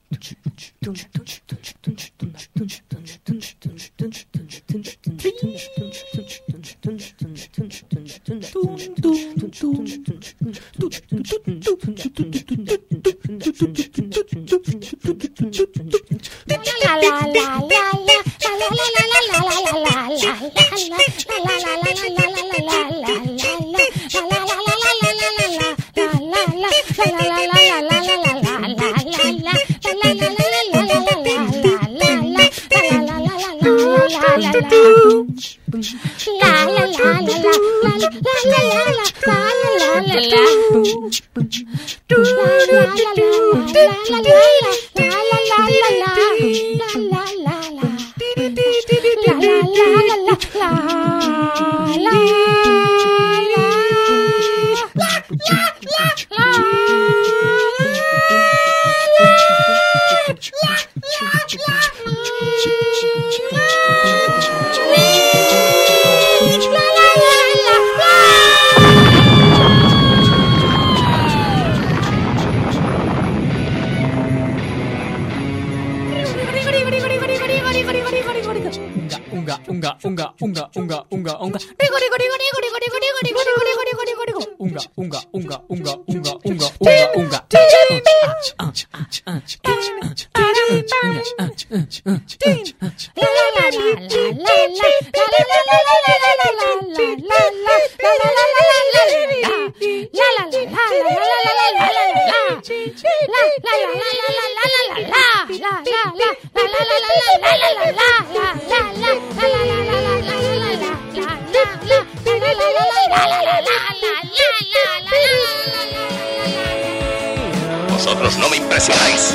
Vosotros no me impresionáis.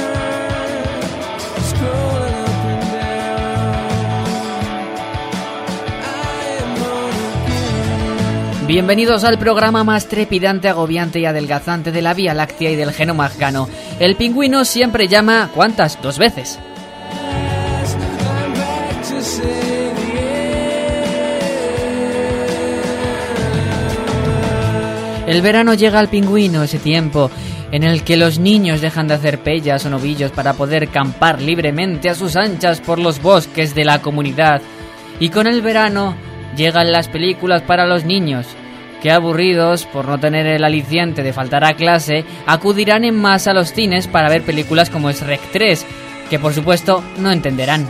Bienvenidos al programa más trepidante, agobiante y adelgazante de la Vía Láctea y del genoma afgano. El pingüino siempre llama... ¿cuántas? 2 veces. El verano llega al pingüino, ese tiempo en el que los niños dejan de hacer pellas o novillos para poder campar libremente a sus anchas por los bosques de la comunidad. Y con el verano llegan las películas para los niños, que aburridos por no tener el aliciente de faltar a clase, acudirán en masa a los cines para ver películas como Shrek 3, que por supuesto no entenderán.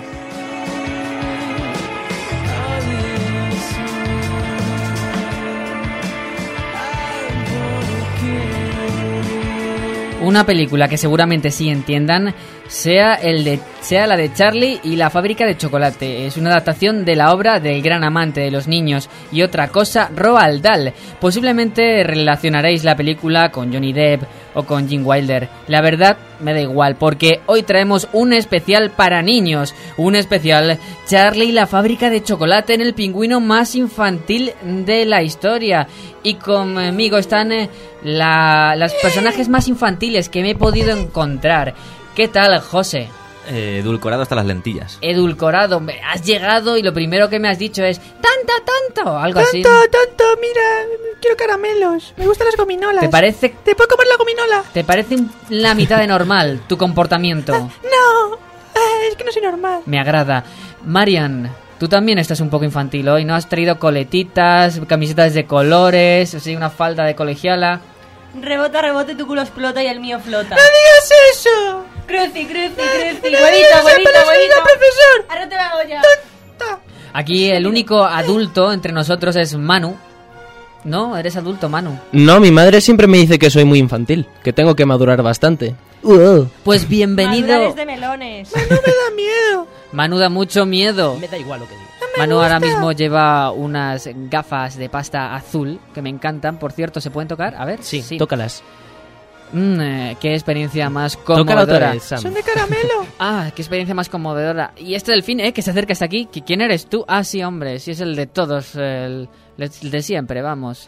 Una película que seguramente sí entiendan sea la de Charlie y la fábrica de chocolate. Es una adaptación de la obra del gran amante de los niños y otra cosa, Roald Dahl. Posiblemente relacionaréis la película con Johnny Depp o con Gene Wilder. La verdad me da igual, porque hoy traemos un especial para niños. Un especial Charlie y la fábrica de chocolate, en el pingüino más infantil de la historia. Y conmigo están los personajes más infantiles que me he podido encontrar. ¿Qué tal, José? Edulcorado hasta las lentillas. Edulcorado. Has llegado y lo primero que me has dicho es ¡tanto! Algo así. ¡Tanto! Mira, quiero caramelos. Me gustan las gominolas. ¿Te parece? ¿Te puedo comer la gominola? ¿Te parece la mitad de normal tu comportamiento? No, es que no soy normal. Me agrada. Marian, tú también estás un poco infantil hoy, ¿no? Has traído coletitas, camisetas de colores, así una falda de colegiala. Rebota, rebote, tu culo explota y el mío flota. ¡No digas eso! Cruci. Huevito, profesor! Ahora te la hago ya. Aquí el único adulto entre nosotros es Manu. ¿No? ¿Eres adulto, Manu? No, mi madre siempre me dice que soy muy infantil, que tengo que madurar bastante. Pues bienvenido. Madurales de melones. Manu me da miedo. Manu da mucho miedo. Me da igual lo que digas. Manu ahora mismo lleva unas gafas de pasta azul que me encantan. Por cierto, ¿se pueden tocar? A ver. Sí. Tócalas. Qué experiencia más Tócala otra conmovedora. vez, Sam. Son de caramelo. Ah, qué experiencia más conmovedora. Y este delfín, que se acerca hasta aquí. ¿Quién eres tú? Ah, sí, hombre. Sí, es el de todos. El de siempre, vamos.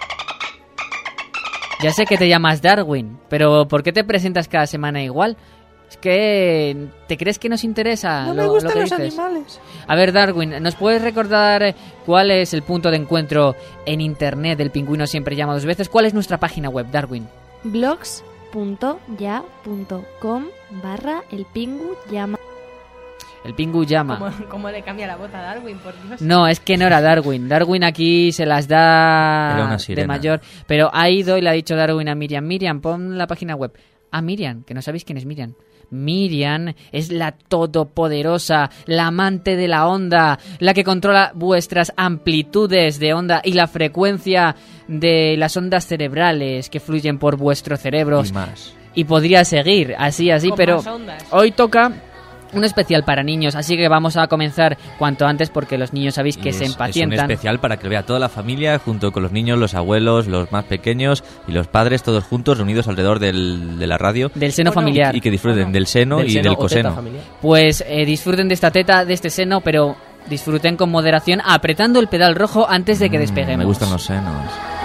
Ya sé que te llamas Darwin, pero ¿por qué te presentas cada semana igual? Es que... ¿te crees que nos interesa No me lo gustan que los dices? animales. A ver, Darwin, ¿nos puedes recordar cuál es el punto de encuentro en internet del pingüino siempre llama 2 veces? ¿Cuál es nuestra página web, Darwin? Blogs www.ya.com/elpingu-llama. El Pingu llama. ¿Cómo le cambia la voz a Darwin, por Dios? No, es que no era Darwin. Darwin aquí se las Era da una de sirena. mayor. Pero ha ido y le ha dicho Darwin a Miriam: Miriam, pon la página web. Ah, Miriam, que no sabéis quién es Miriam. Miriam es la todopoderosa, la amante de la onda, la que controla vuestras amplitudes de onda y la frecuencia de las ondas cerebrales que fluyen por vuestros cerebros. Y más. Y podría seguir así, Con pero más ondas. hoy toca un especial para niños, así que vamos a comenzar cuanto antes porque los niños sabéis que Y se es un impacientan. especial para que lo vea toda la familia, junto con los niños, los abuelos, los más pequeños y los padres, todos juntos, reunidos alrededor de la radio. Del seno Bueno, familiar. Y que disfruten del seno Del y seno del o teta coseno. familiar. Pues disfruten de esta teta, de este seno, pero disfruten con moderación, apretando el pedal rojo antes de que despeguemos. Me gustan los senos.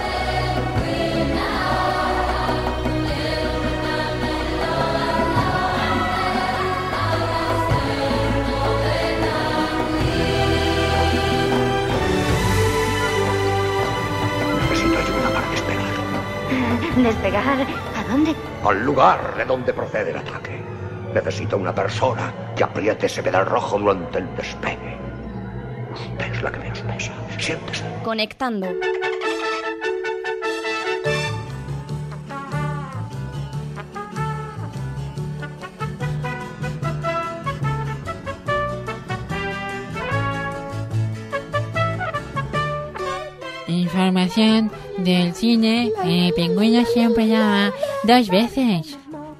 Necesito ayuda para despegar. ¿Despegar? ¿A dónde? Al lugar de donde procede el ataque. Necesito una persona que apriete ese pedal rojo durante el despegue. Usted es la que menos pesa. Siéntese. Conectando. Información del cine. Pingüino siempre llama 2 veces.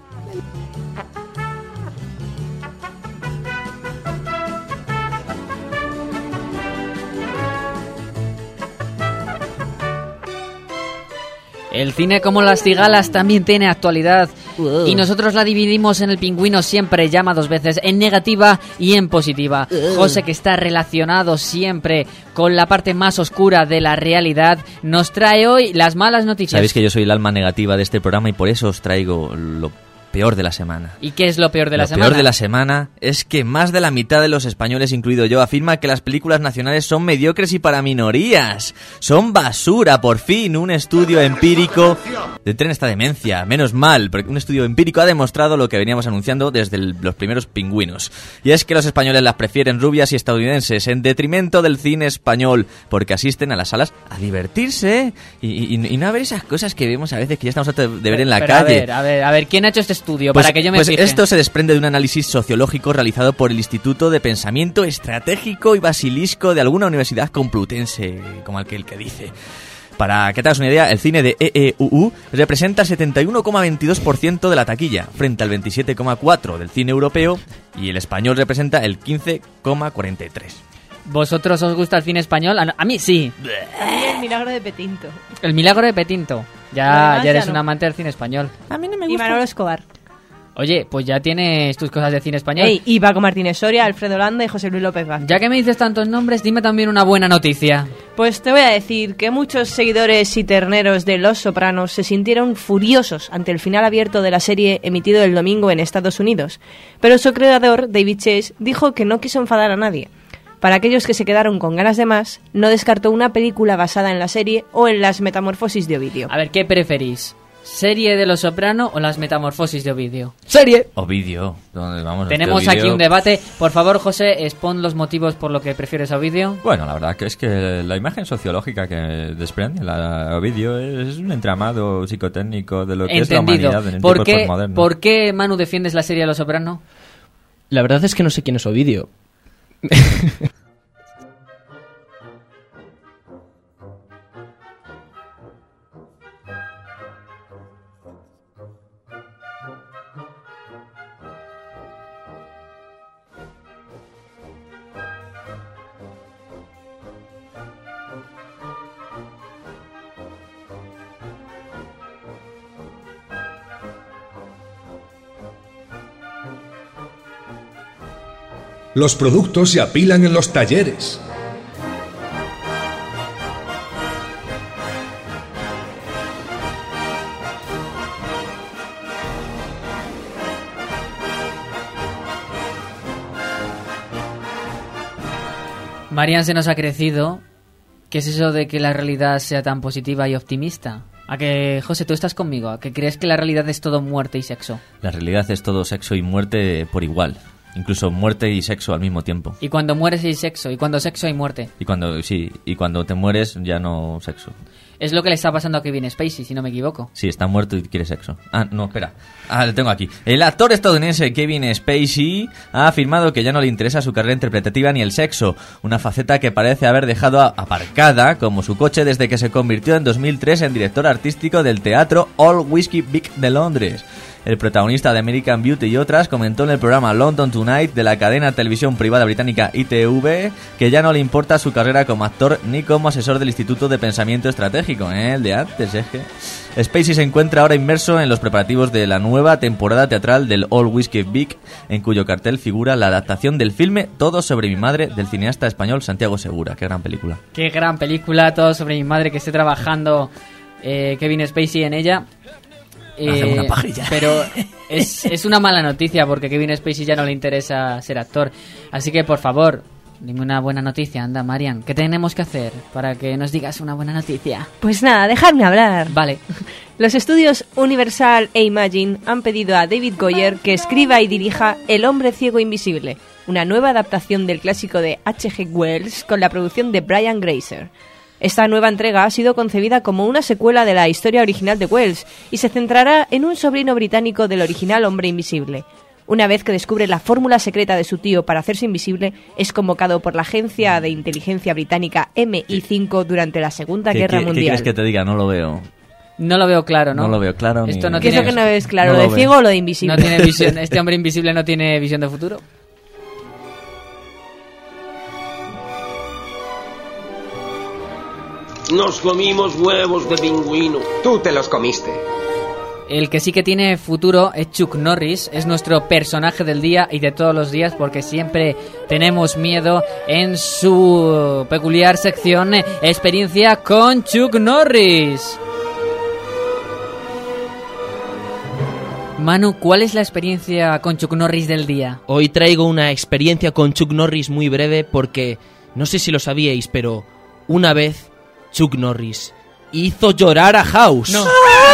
El cine, como las cigalas, también tiene actualidad. Y nosotros la dividimos en El Pingüino siempre llama 2 veces, en negativa y en positiva. José, que está relacionado siempre con la parte más oscura de la realidad, nos trae hoy las malas noticias. Sabéis que yo soy el alma negativa de este programa y por eso os traigo lo peor de la semana. ¿Y qué es lo peor de la semana? Lo peor de la semana es que más de la mitad de los españoles, incluido yo, afirma que las películas nacionales son mediocres y para minorías. Son basura, por fin, un estudio empírico detén esta demencia. Menos mal, porque un estudio empírico ha demostrado lo que veníamos anunciando desde los primeros Pingüinos. Y es que los españoles las prefieren rubias y estadounidenses en detrimento del cine español, porque asisten a las salas a divertirse y no a ver esas cosas que vemos a veces que ya estamos hartos de ver en la Pero calle. A ver, ¿quién ha hecho este estudio? Pues, para que yo me pues fije. esto se desprende de un análisis sociológico realizado por el Instituto de Pensamiento Estratégico y Basilisco de alguna universidad complutense, como aquel que dice. Para que te hagas una idea, el cine de EEUU representa el 71,22% de la taquilla, frente al 27,4% del cine europeo, y el español representa el 15,43%. ¿Vosotros os gusta el cine español? A mí sí. A mí el milagro de Petinto. El milagro de Petinto. Lo Ya demás eres ya no. un amante del cine español. A mí no me Y gusta. Manolo Escobar. Oye, pues ya tienes tus cosas de cine español. Ey, y Paco Martínez Soria, Alfredo Landa y José Luis López Vázquez. Ya que me dices tantos nombres, dime también una buena noticia. Pues te voy a decir que muchos seguidores y terneros de Los Sopranos se sintieron furiosos ante el final abierto de la serie emitido el domingo en Estados Unidos. Pero su creador, David Chase, dijo que no quiso enfadar a nadie. Para aquellos que se quedaron con ganas de más, no descartó una película basada en la serie o en las metamorfosis de Ovidio. A ver, ¿qué preferís? ¿Serie de Los Soprano o las metamorfosis de Ovidio? ¡Serie! Ovidio, ¿dónde vamos? Tenemos Este aquí Ovidio. un debate. Por favor, José, expon los motivos por lo que prefieres a Ovidio. Bueno, la verdad que es que la imagen sociológica que desprende la Ovidio es un entramado psicotécnico de lo que es la Entendido. humanidad en el ¿Por tiempo qué, postmoderno. ¿Por qué, Manu, defiendes la serie de Los Soprano? La verdad es que no sé quién es Ovidio. Los productos se apilan en los talleres. Marian se nos ha crecido. ¿Qué es eso de que la realidad sea tan positiva y optimista? A que, José, tú estás conmigo, a que crees que la realidad es todo muerte y sexo. La realidad es todo sexo y muerte por igual. Incluso muerte y sexo al mismo tiempo. Y cuando mueres hay sexo, y cuando sexo hay muerte. Y cuando te mueres ya no sexo. Es lo que le está pasando a Kevin Spacey, si no me equivoco. Sí, está muerto y quiere sexo. Ah, no, espera. Lo tengo aquí. El actor estadounidense Kevin Spacey ha afirmado que ya no le interesa su carrera interpretativa ni el sexo, una faceta que parece haber dejado aparcada como su coche desde que se convirtió en 2003 en director artístico del teatro Old Whiskey Vic de Londres. El protagonista de American Beauty y otras comentó en el programa London Tonight de la cadena de televisión privada británica ITV que ya no le importa su carrera como actor ni como asesor del Instituto de Pensamiento Estratégico, el de antes, es que... Spacey se encuentra ahora inmerso en los preparativos de la nueva temporada teatral del Old Whiskey Vic, en cuyo cartel figura la adaptación del filme Todo sobre mi madre del cineasta español Santiago Segura. Qué gran película. Qué gran película, Todo sobre mi madre, que esté trabajando Kevin Spacey en ella. Una pajilla. Pero es una mala noticia porque Kevin Spacey ya no le interesa ser actor. Así que, por favor, dime una buena noticia. Anda, Marian, ¿qué tenemos que hacer para que nos digas una buena noticia? Pues nada, dejadme hablar. Vale. Los estudios Universal e Imagine han pedido a David Goyer que escriba y dirija El hombre ciego invisible, una nueva adaptación del clásico de H.G. Wells con la producción de Brian Grazer. Esta nueva entrega ha sido concebida como una secuela de la historia original de Wells y se centrará en un sobrino británico del original Hombre Invisible. Una vez que descubre la fórmula secreta de su tío para hacerse invisible, es convocado por la agencia de inteligencia británica MI5 durante la Segunda Guerra Mundial. ¿Qué quieres que te diga? No lo veo. No lo veo claro, ¿no? No lo veo claro. Esto no ¿Qué tiene... es lo que no ves claro? No ¿Lo lo de ciego ves. o lo de invisible? No tiene visión. Este hombre invisible no tiene visión de futuro. Nos comimos huevos de pingüino. Tú te los comiste. El que sí que tiene futuro es Chuck Norris, es nuestro personaje del día y de todos los días porque siempre tenemos miedo en su peculiar sección Experiencia con Chuck Norris. Manu, ¿cuál es la experiencia con Chuck Norris del día? Hoy traigo una experiencia con Chuck Norris muy breve porque, no sé si lo sabíais, pero una vez Chuck Norris hizo llorar a House. No.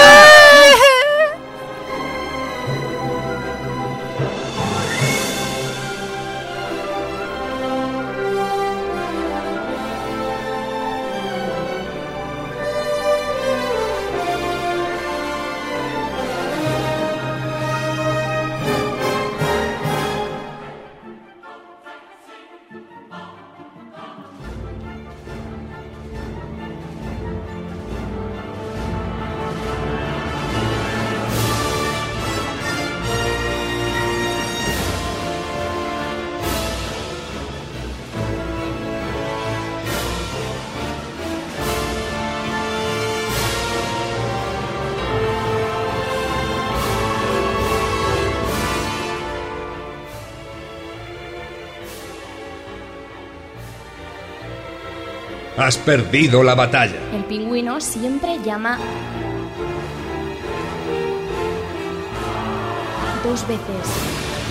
Has perdido la batalla. El pingüino siempre llama 2 veces.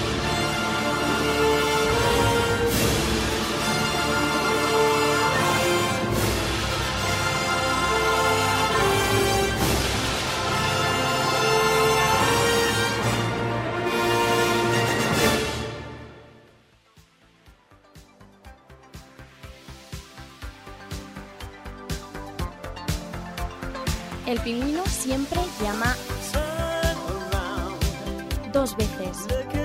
El pingüino siempre llama 2 veces.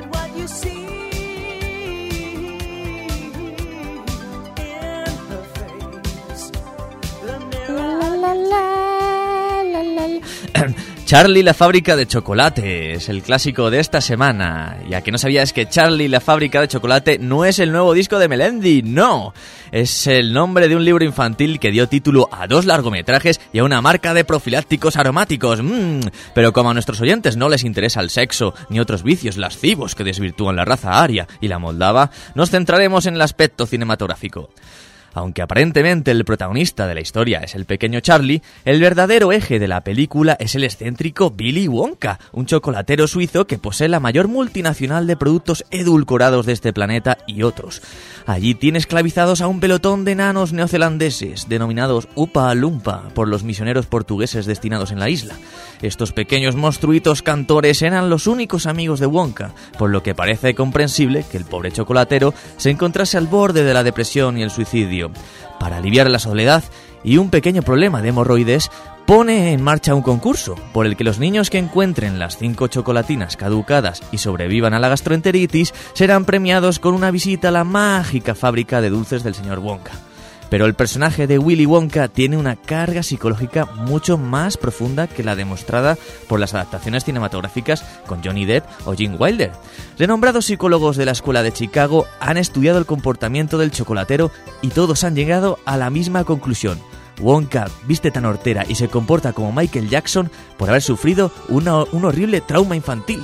Charlie la fábrica de chocolate es el clásico de esta semana. Y a que no sabías que Charlie la fábrica de chocolate no es el nuevo disco de Melendi, no. Es el nombre de un libro infantil que dio título a 2 largometrajes y a una marca de profilácticos aromáticos. Pero como a nuestros oyentes no les interesa el sexo ni otros vicios lascivos que desvirtúan la raza aria y la moldava, nos centraremos en el aspecto cinematográfico. Aunque aparentemente el protagonista de la historia es el pequeño Charlie, el verdadero eje de la película es el excéntrico Willy Wonka, un chocolatero suizo que posee la mayor multinacional de productos edulcorados de este planeta y otros. Allí tiene esclavizados a un pelotón de enanos neozelandeses, denominados Upa Lumpa por los misioneros portugueses destinados en la isla. Estos pequeños monstruitos cantores eran los únicos amigos de Wonka, por lo que parece comprensible que el pobre chocolatero se encontrase al borde de la depresión y el suicidio. Para aliviar la soledad y un pequeño problema de hemorroides, pone en marcha un concurso por el que los niños que encuentren las 5 chocolatinas caducadas y sobrevivan a la gastroenteritis serán premiados con una visita a la mágica fábrica de dulces del señor Wonka. Pero el personaje de Willy Wonka tiene una carga psicológica mucho más profunda que la demostrada por las adaptaciones cinematográficas con Johnny Depp o Gene Wilder. Renombrados psicólogos de la Escuela de Chicago han estudiado el comportamiento del chocolatero y todos han llegado a la misma conclusión. Wonka viste tan hortera y se comporta como Michael Jackson por haber sufrido un horrible trauma infantil.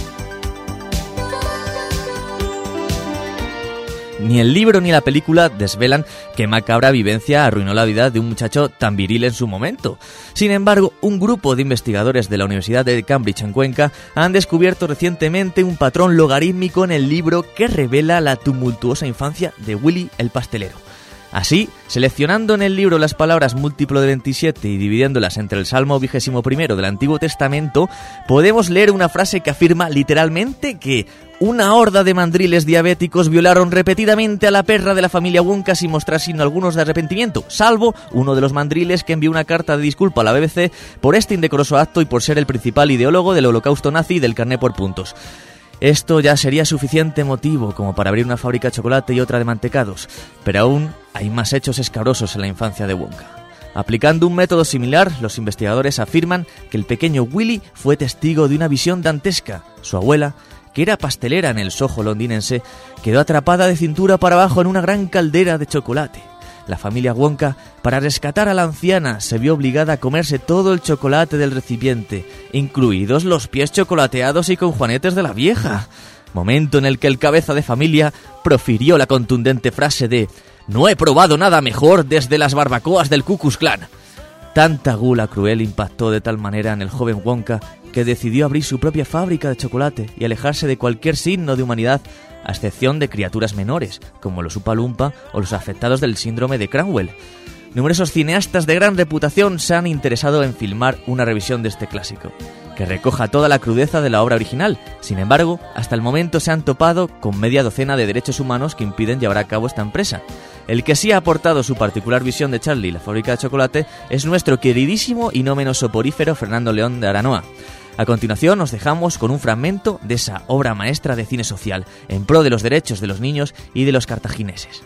Ni el libro ni la película desvelan qué macabra vivencia arruinó la vida de un muchacho tan viril en su momento. Sin embargo, un grupo de investigadores de la Universidad de Cambridge en Cuenca han descubierto recientemente un patrón logarítmico en el libro que revela la tumultuosa infancia de Willy el pastelero. Así, seleccionando en el libro las palabras múltiplo de 27 y dividiéndolas entre el Salmo 21 del Antiguo Testamento, podemos leer una frase que afirma literalmente que una horda de mandriles diabéticos violaron repetidamente a la perra de la familia Wonka sin mostrar signo algunos de arrepentimiento, salvo uno de los mandriles que envió una carta de disculpa a la BBC por este indecoroso acto y por ser el principal ideólogo del holocausto nazi y del carné por puntos. Esto ya sería suficiente motivo como para abrir una fábrica de chocolate y otra de mantecados, pero aún hay más hechos escabrosos en la infancia de Wonka. Aplicando un método similar, los investigadores afirman que el pequeño Willy fue testigo de una visión dantesca. Su abuela, que era pastelera en el Soho londinense, quedó atrapada de cintura para abajo en una gran caldera de chocolate. La familia Wonka, para rescatar a la anciana, se vio obligada a comerse todo el chocolate del recipiente, incluidos los pies chocolateados y con juanetes de la vieja. Momento en el que el cabeza de familia profirió la contundente frase de «No he probado nada mejor desde las barbacoas del Ku Klux Klan». Tanta gula cruel impactó de tal manera en el joven Wonka que decidió abrir su propia fábrica de chocolate y alejarse de cualquier signo de humanidad, a excepción de criaturas menores, como los Upa Lumpa o los afectados del síndrome de Cromwell. Numerosos cineastas de gran reputación se han interesado en filmar una revisión de este clásico, que recoja toda la crudeza de la obra original. Sin embargo, hasta el momento se han topado con media docena de derechos humanos que impiden llevar a cabo esta empresa. El que sí ha aportado su particular visión de Charlie, la fábrica de chocolate, es nuestro queridísimo y no menos soporífero Fernando León de Aranoa. A continuación nos dejamos con un fragmento de esa obra maestra de cine social en pro de los derechos de los niños y de los cartagineses.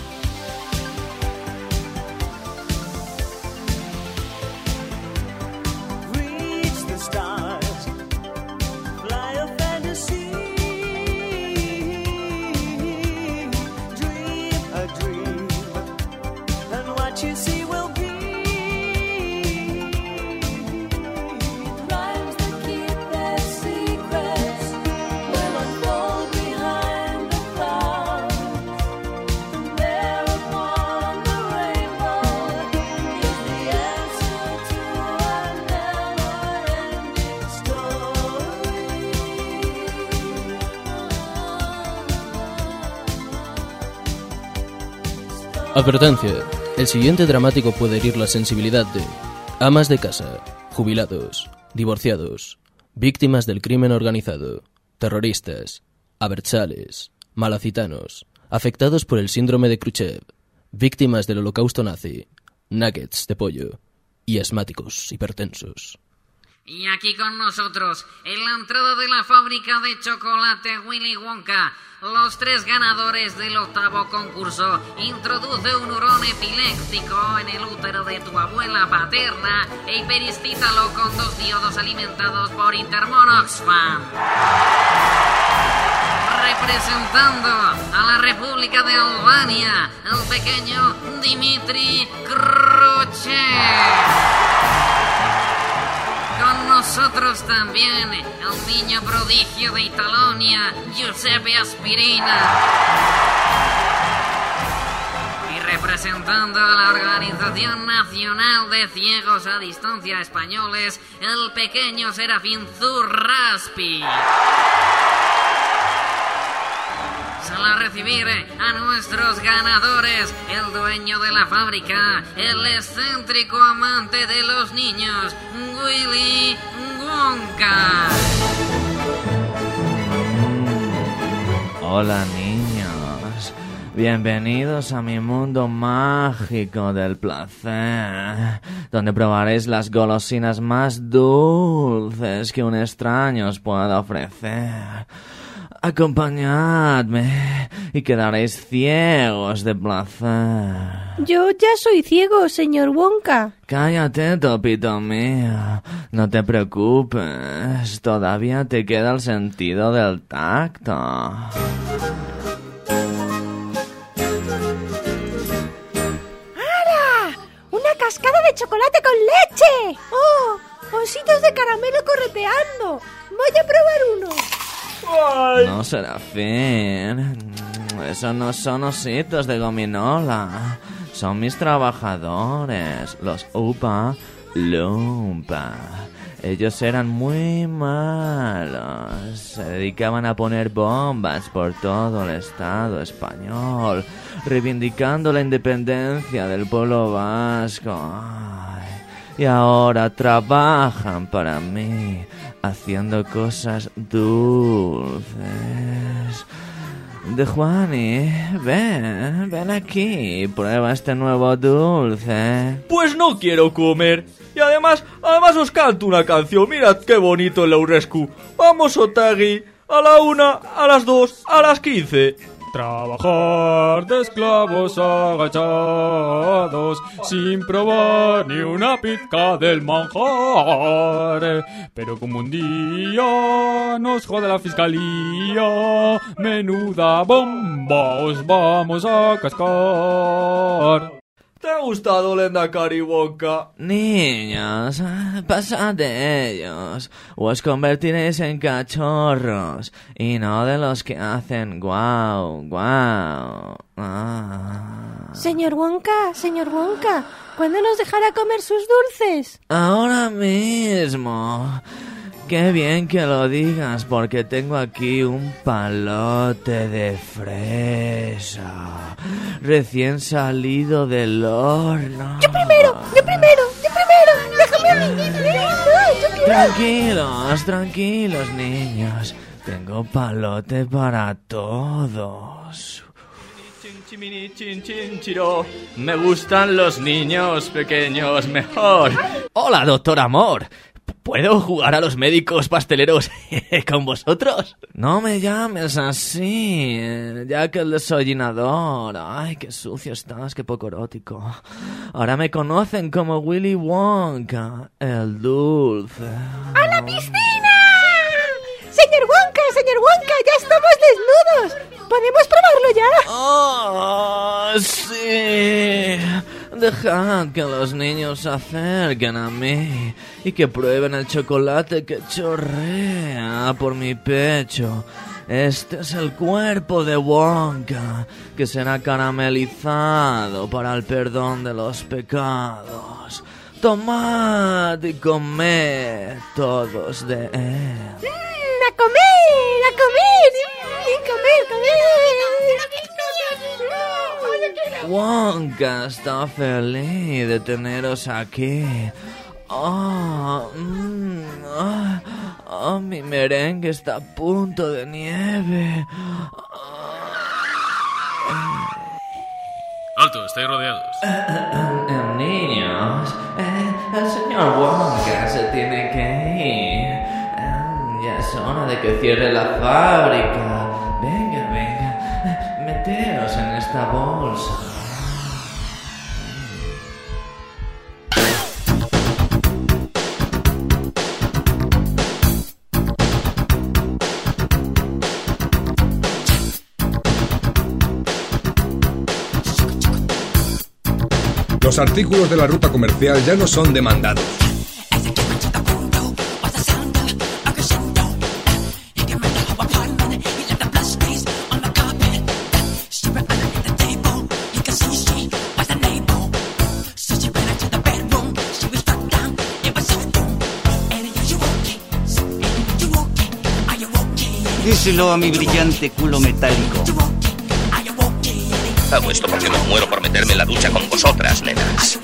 Advertencia. El siguiente dramático puede herir la sensibilidad de amas de casa, jubilados, divorciados, víctimas del crimen organizado, terroristas, abertzales, malacitanos, afectados por el síndrome de Khrushchev, víctimas del holocausto nazi, nuggets de pollo y asmáticos hipertensos. Y aquí con nosotros, en la entrada de la fábrica de chocolate Willy Wonka, los 3 ganadores del 8º concurso. Introduce un hurón epiléptico en el útero de tu abuela paterna e hiperiscítalo con 2 diodos alimentados por Intermonoxfam. Representando a la República de Albania, el pequeño Dimitri Khrushchev. Con nosotros también el niño prodigio de Italonia, Giuseppe Aspirina. Y representando a la Organización Nacional de Ciegos a Distancia Españoles, el pequeño Serafín Zurraspi. Sale a recibir a nuestros ganadores, el dueño de la fábrica, el excéntrico amante de los niños, Willy Wonka. Hola, niños. Bienvenidos a mi mundo mágico del placer, donde probaréis las golosinas más dulces que un extraño os pueda ofrecer. Acompañadme y quedaréis ciegos de placer. Yo ya soy ciego, señor Wonka. Cállate, topito mío. No te preocupes. Todavía te queda el sentido del tacto. ¡Hala! ¡Una cascada de chocolate con leche! ¡Oh! ¡Ositos de caramelo correteando! ¡Voy a probar uno! ¡Ay! No, Serafín. Esos no son ositos de gominola. Son mis trabajadores, los Upa Lumpa. Ellos eran muy malos. Se dedicaban a poner bombas por todo el Estado español, reivindicando la independencia del pueblo vasco. Ay, y ahora trabajan para mí, haciendo cosas dulces. De Juani, ven aquí, prueba este nuevo dulce. Pues no quiero comer. Y además os canto una canción. Mirad qué bonito el Laurescu. Vamos, Otagui, a la 1, a las 2, a las 15. Trabajar de esclavos agachados, sin probar ni una pizca del manjar. Pero como un día nos jode la fiscalía, menuda bomba os vamos a cascar. ¿Te ha gustado, Lehendakari Wonka? Niños, pasad de ellos, o os convertiréis en cachorros, y no de los que hacen guau, guau. Señor Wonka, ¿cuándo nos dejará comer sus dulces? Ahora mismo. Qué bien que lo digas, porque tengo aquí un palote de fresa, recién salido del horno. ¡Yo primero! ¡Déjame a mí! Tranquilos, niños. Tengo palote para todos. Me gustan los niños pequeños mejor. Hola, doctor Amor. ¿Puedo jugar a los médicos pasteleros con vosotros? No me llames así, ya que el desollinador. Ay, qué sucio estás, qué poco erótico. Ahora me conocen como Willy Wonka, el dulce. ¡A la piscina! Señor Wonka, ya estamos desnudos. ¿Podemos probarlo ya? ¡Oh, sí! Dejad que los niños se acerquen a mí y que prueben el chocolate que chorrea por mi pecho. Este es el cuerpo de Wonka, que será caramelizado para el perdón de los pecados. Tomad y comed todos de él. ¡A comer! ¡Y comer! Wonka está feliz de teneros aquí. Mi merengue está a punto de nieve. Alto, estáis rodeados. Niños, el señor Wonka se tiene que ir. Ya es hora de que cierre la fábrica. Venga, meteos en esta bolsa. Los artículos de la ruta comercial ya no son demandados. Díselo a mi brillante culo metálico. Hago esto porque me muero por meterme en la ducha con vosotras, nenas.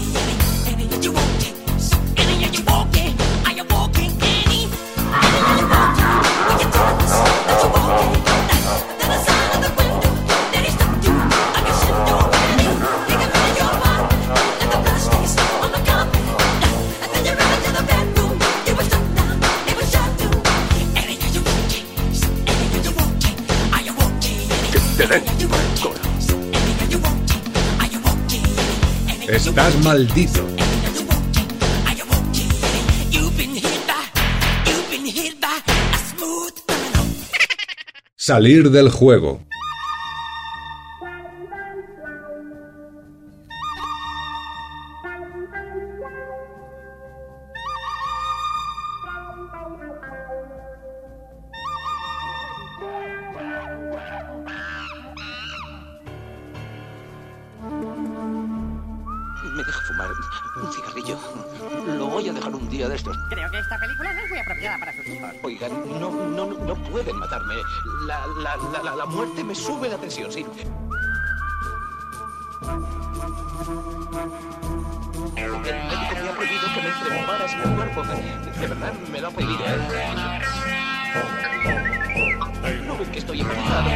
Estás maldito. Salir del juego. ¿Me deja fumar un cigarrillo? Lo voy a dejar un día de estos. Creo que esta película no es muy apropiada para sus hijos. Oigan, no pueden matarme. La muerte me sube la tensión, sí. El médico me ha prohibido que me entre bombas en el cuerpo. De verdad, me lo ha prohibido. ¿No ven que estoy embarazado?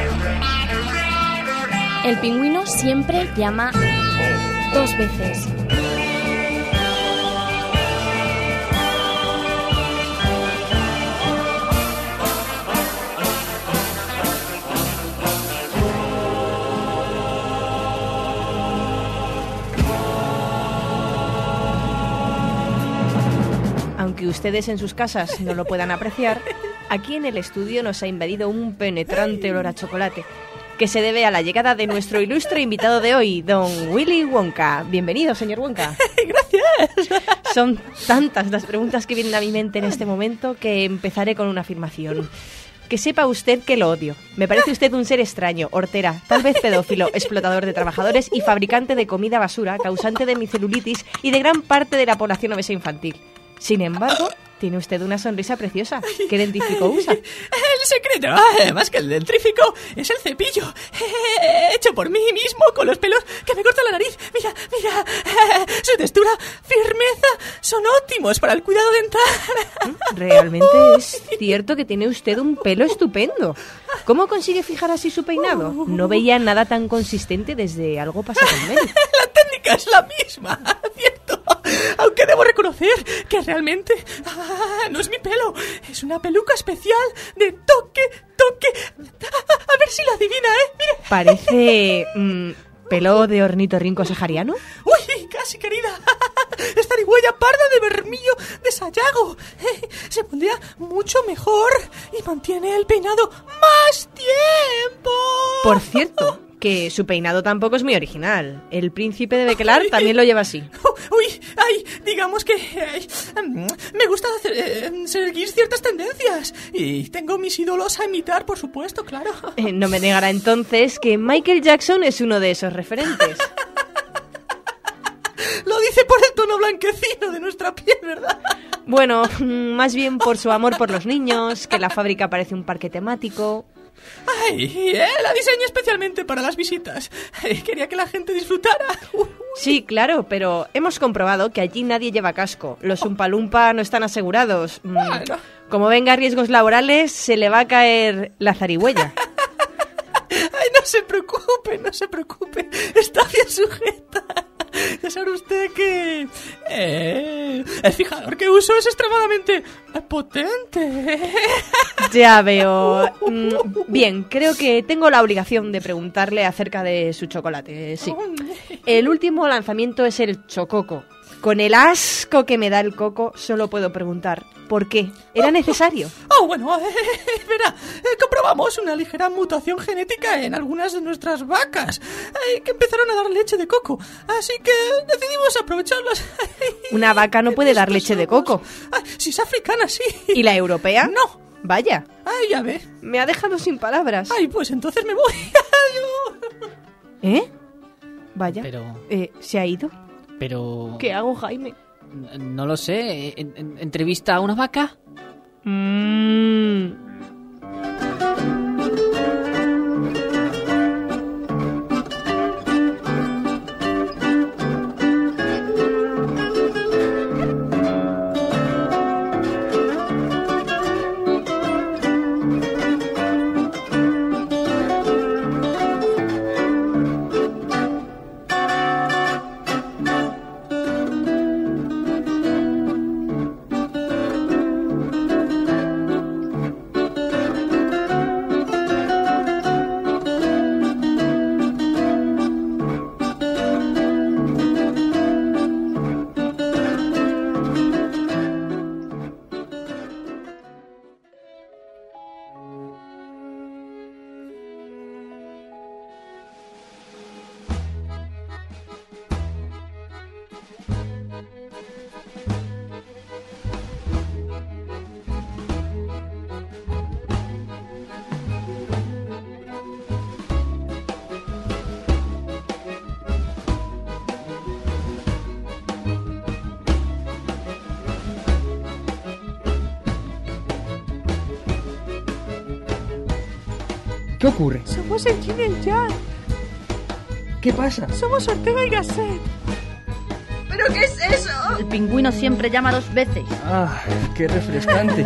El pingüino siempre llama 2 veces. Aunque ustedes en sus casas no lo puedan apreciar, aquí en el estudio nos ha invadido un penetrante olor a chocolate, que se debe a la llegada de nuestro ilustre invitado de hoy, don Willy Wonka. Bienvenido, señor Wonka. ¡Gracias! Son tantas las preguntas que vienen a mi mente en este momento que empezaré con una afirmación. Que sepa usted que lo odio. Me parece usted un ser extraño, hortera, tal vez pedófilo, explotador de trabajadores y fabricante de comida basura, causante de mi celulitis y de gran parte de la población obesa infantil. Sin embargo, tiene usted una sonrisa preciosa. ¿Qué dentífrico usa? El secreto, más que el dentrífico, es el cepillo. Hecho por mí mismo, con los pelos que me cortan la nariz. Mira, su textura, firmeza, son óptimos para el cuidado dental. Realmente es cierto que tiene usted un pelo estupendo. ¿Cómo consigue fijar así su peinado? No veía nada tan consistente desde algo pasado en medio. La técnica es la misma, ¿cierto? Aunque debo reconocer que realmente no es mi pelo, es una peluca especial de toque. A ver si la adivina, Mire. Parece pelo de ornitorrinco sahariano. ¡Uy, casi, querida! Es zarigüeya parda de vermillo de Sayago. Se pondría mucho mejor y mantiene el peinado más tiempo. Por cierto, que su peinado tampoco es muy original. El príncipe de Bekelar también lo lleva así. Digamos que me gusta seguir ciertas tendencias. Y tengo mis ídolos a imitar, por supuesto, claro. No me negará entonces que Michael Jackson es uno de esos referentes. Lo dice por el tono blanquecino de nuestra piel, ¿verdad? Bueno, más bien por su amor por los niños, que la fábrica parece un parque temático. La diseñé especialmente para las visitas. Quería que la gente disfrutara. Sí, claro, pero hemos comprobado que allí nadie lleva casco. Los Umpalumpa no están asegurados. Como venga riesgos laborales, se le va a caer la zarigüeya. No se preocupe. Está bien sujeta. Ya sabe usted que el fijador que uso es extremadamente potente. Ya veo. Bien, creo que tengo la obligación de preguntarle acerca de su chocolate. Sí. El último lanzamiento es el Chococo. Con el asco que me da el coco, solo puedo preguntar, ¿por qué? ¿Era necesario? Verá, comprobamos una ligera mutación genética en algunas de nuestras vacas, que empezaron a dar leche de coco, así que decidimos aprovecharlas. Una vaca no puede dar leche de coco. Si es africana, sí. ¿Y la europea? No. Vaya. Ya ve. Me ha dejado sin palabras. Pues entonces me voy. Adiós. Vaya. Pero... ¿se ha ido? Pero... ¿Qué hago, Jaime? No lo sé. ¿Entrevista a una vaca? ¿Qué ocurre? Somos el Yin y el Yang. ¿Qué pasa? Somos Ortega y Gasset. ¿Pero qué es eso? El pingüino siempre llama 2 veces. Ah, qué refrescante.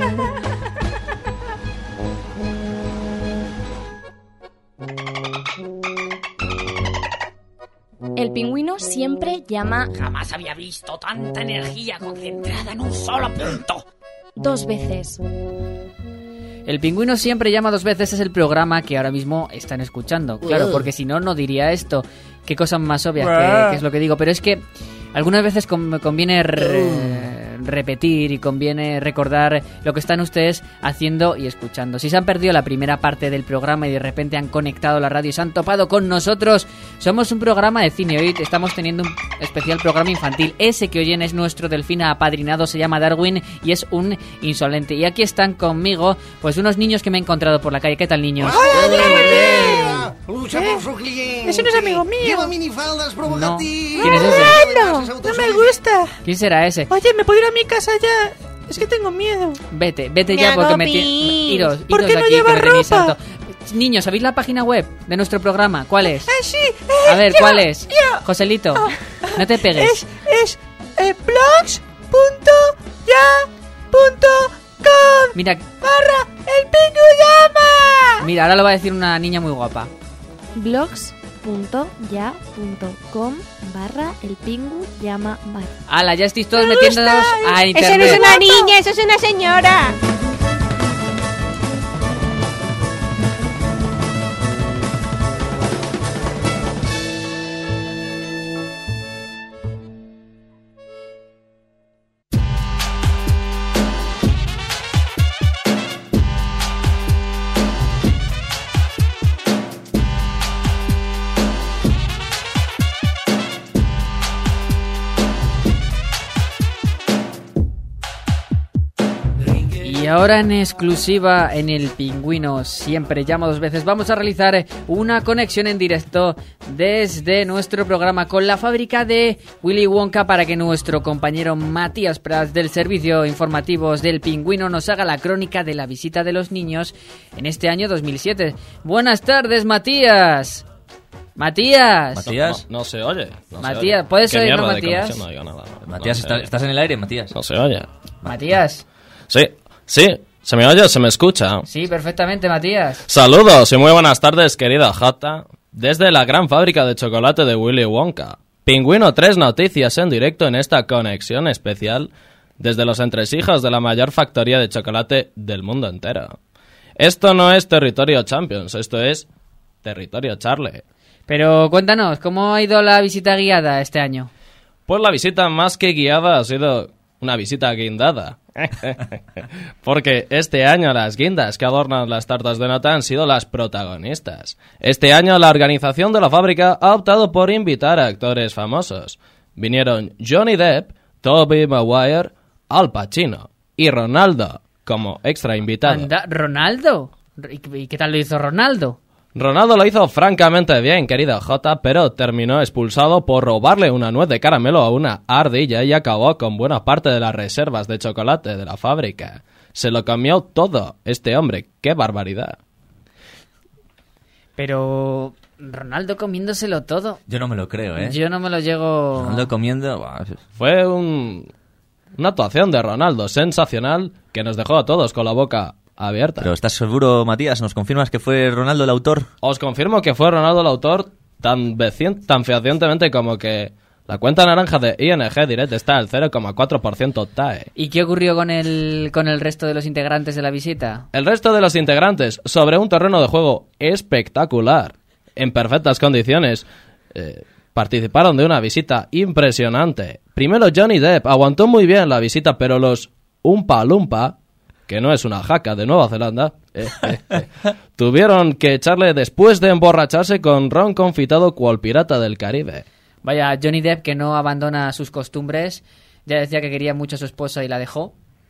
El pingüino siempre llama... Jamás había visto tanta energía concentrada en un solo punto. 2 veces. El pingüino siempre llama 2 veces es el programa que ahora mismo están escuchando. Claro, porque si no, no diría esto. Qué cosa más obvia que es lo que digo. Pero es que algunas veces conviene repetir y conviene recordar lo que están ustedes haciendo y escuchando. Si se han perdido la primera parte del programa y de repente han conectado la radio y se han topado con nosotros, somos un programa de cine. Hoy estamos teniendo un especial programa infantil. Ese que oyen es nuestro delfín apadrinado, se llama Darwin y es un insolente. Y aquí están conmigo pues unos niños que me he encontrado por la calle. ¿Qué tal, niños? Lucha por su cliente. Ese no es amigo mío. Lleva minifaldas provocativas. ¿Quién es ese? No me gusta. ¿Quién será ese? Oye, ¿me puedo ir a mi casa ya? Es que tengo miedo. Vete ya porque me iros ¿Por qué de no aquí, lleva que me tenéis ropa? harto. Niños, ¿sabéis la página web de nuestro programa? ¿Cuál es? Sí. A ver, ¿cuál es? Joselito, no te pegues. Es blogs.ya.com. Mira, /El Pingu llama. mira, ahora lo va a decir una niña muy guapa. blogs.ya.com/el pingu llama bar. ¡Hala, ya estáis todos metiéndonos a internet! Eso no es una niña, eso es una señora. Y ahora en exclusiva en El Pingüino siempre llama 2 veces vamos a realizar una conexión en directo desde nuestro programa con la fábrica de Willy Wonka para que nuestro compañero Matías Prats del servicio informativos del Pingüino nos haga la crónica de la visita de los niños en este año 2007. Buenas tardes, Matías. Matías. No se oye. Matías, ¿puedes oírnos, Matías? No oigo nada. Matías, ¿estás en el aire, Matías? No se oye. Matías. Sí, ¿se me oye o se me escucha? Sí, perfectamente, Matías. Saludos y muy buenas tardes, querida Jota, desde la gran fábrica de chocolate de Willy Wonka. Pingüino 3 noticias en directo en esta conexión especial desde los entresijos de la mayor factoría de chocolate del mundo entero. Esto no es territorio Champions, esto es territorio Charlie. Pero cuéntanos, ¿cómo ha ido la visita guiada este año? Pues la visita más que guiada ha sido una visita guindada. Porque este año las guindas que adornan las tartas de nata han sido las protagonistas. Este año la organización de la fábrica ha optado por invitar a actores famosos. Vinieron Johnny Depp, Tobey Maguire, Al Pacino y Ronaldo como extra invitado. Anda, ¿Ronaldo? ¿Y qué tal lo hizo Ronaldo? Ronaldo lo hizo francamente bien, querido Jota, pero terminó expulsado por robarle una nuez de caramelo a una ardilla y acabó con buena parte de las reservas de chocolate de la fábrica. Se lo comió todo, este hombre. ¡Qué barbaridad! Pero Ronaldo comiéndoselo todo. Yo no me lo creo, ¿eh? Yo no me lo llego... Ronaldo comiendo... Fue una actuación de Ronaldo sensacional que nos dejó a todos con la boca abierta. Pero ¿estás seguro, Matías? ¿Nos confirmas que fue Ronaldo el autor? Os confirmo que fue Ronaldo el autor tan fehacientemente como que la cuenta naranja de ING Direct está al 0,4% TAE. ¿Y qué ocurrió con el resto de los integrantes de la visita? El resto de los integrantes, sobre un terreno de juego espectacular, en perfectas condiciones, participaron de una visita impresionante. Primero Johnny Depp aguantó muy bien la visita, pero los Oompa Loompa, que no es una jaca de Nueva Zelanda, tuvieron que echarle después de emborracharse con ron confitado cual pirata del Caribe. Vaya, Johnny Depp, que no abandona sus costumbres, ya decía que quería mucho a su esposa y la dejó.